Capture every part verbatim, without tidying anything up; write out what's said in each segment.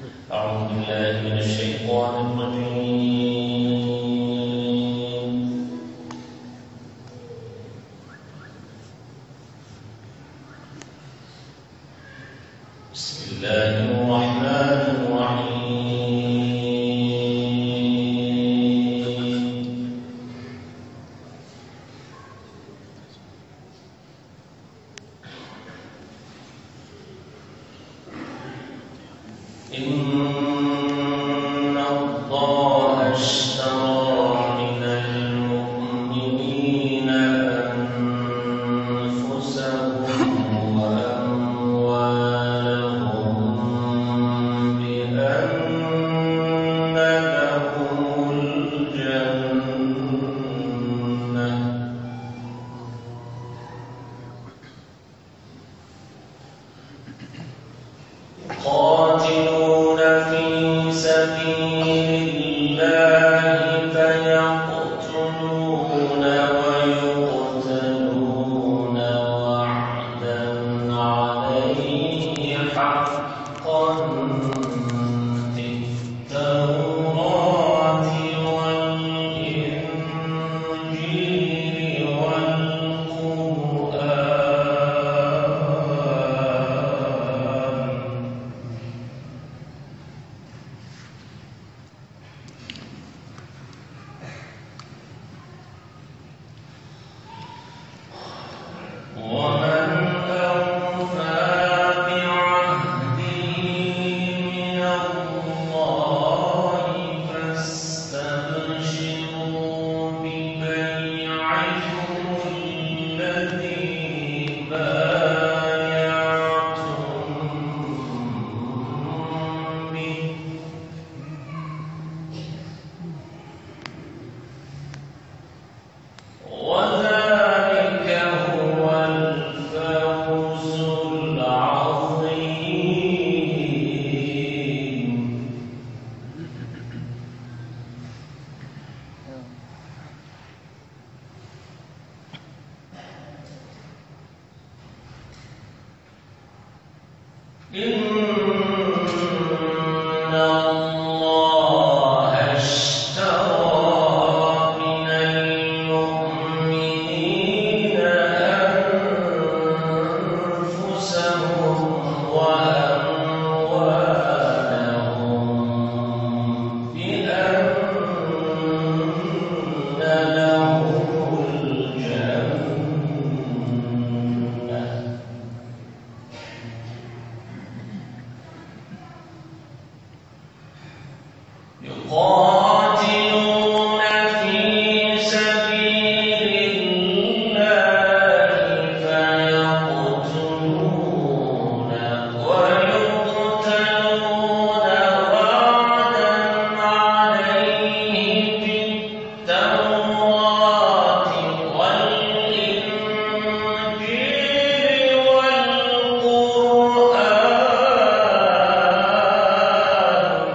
أعوذ بالله من الشيطان الرجيم. بسم الله الرحمن الرحيم. إن الله اشترى من المؤمنين أنفسهم وأموالهم بأن لهم الجنة يقاتلون في سبيل الله فيقتلون ويقتلون وعدا عليه حقا في التوراة والإنجيل والقرآن. ومن أوفى بعهده من الله فاستبشروا ببيعكم الذي بايعتم به وذلك هو الفوز العظيم. إن الله اشترى من المؤمنين أنفسهم وأموالهم بأن لهم الجنة يقاتلون في سبيل الله فيقتلون ويقتلون وعدا عليه في التوراة والإنجيل والقرآن.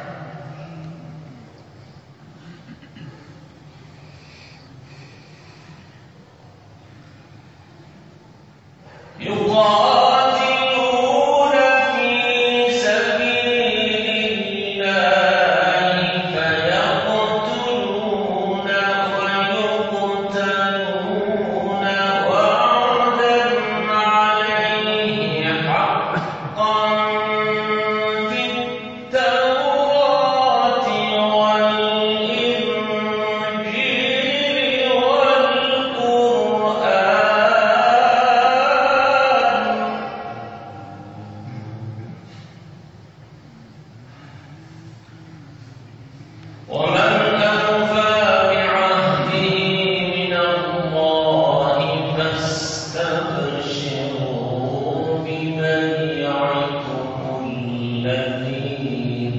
يقاتلون في سبيل الله فيقتلون ويقتلون وعدا عليه حقا في التوراة والإنجيل والقرآن. ومن أوفى بعهده من الله فاستبشروا ببيعكم الذي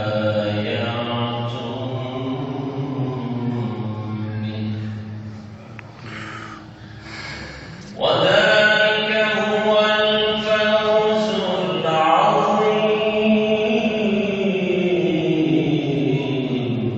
بايعتم به وذلك هو الفوز العظيم.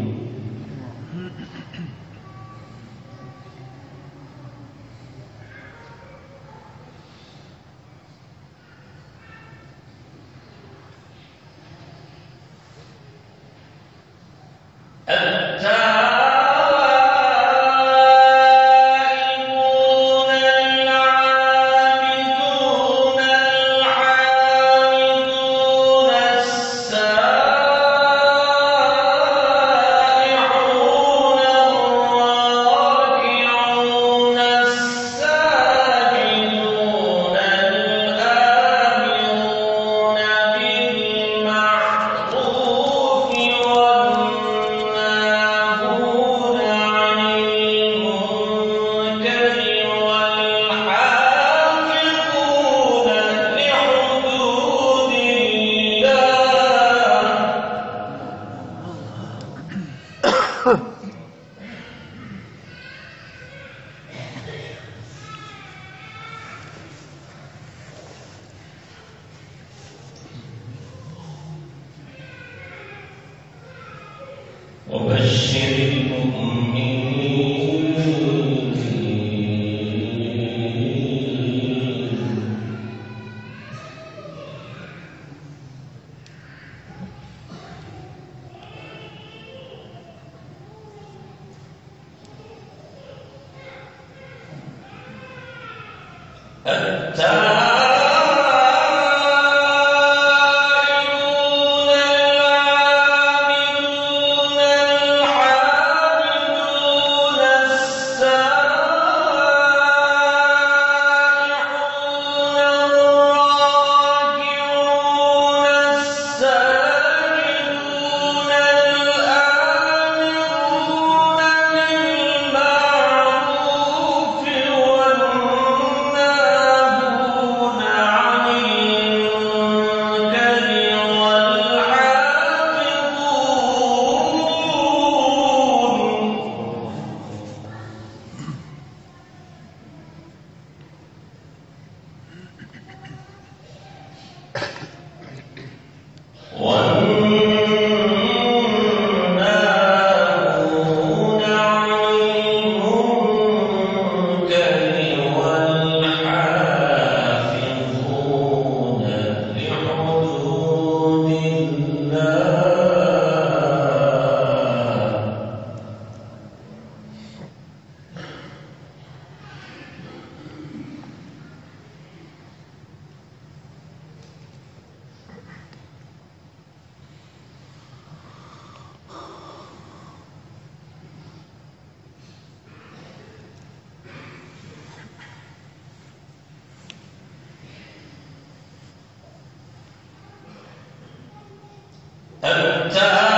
وبشر المؤمنين التائبون العابدون الحامدون السائحون الراكعون الساجدون الآمرون بالمعروف والناهون عن المنكر والحافظون والناهون عن المنكر والحافظون لحدود الله.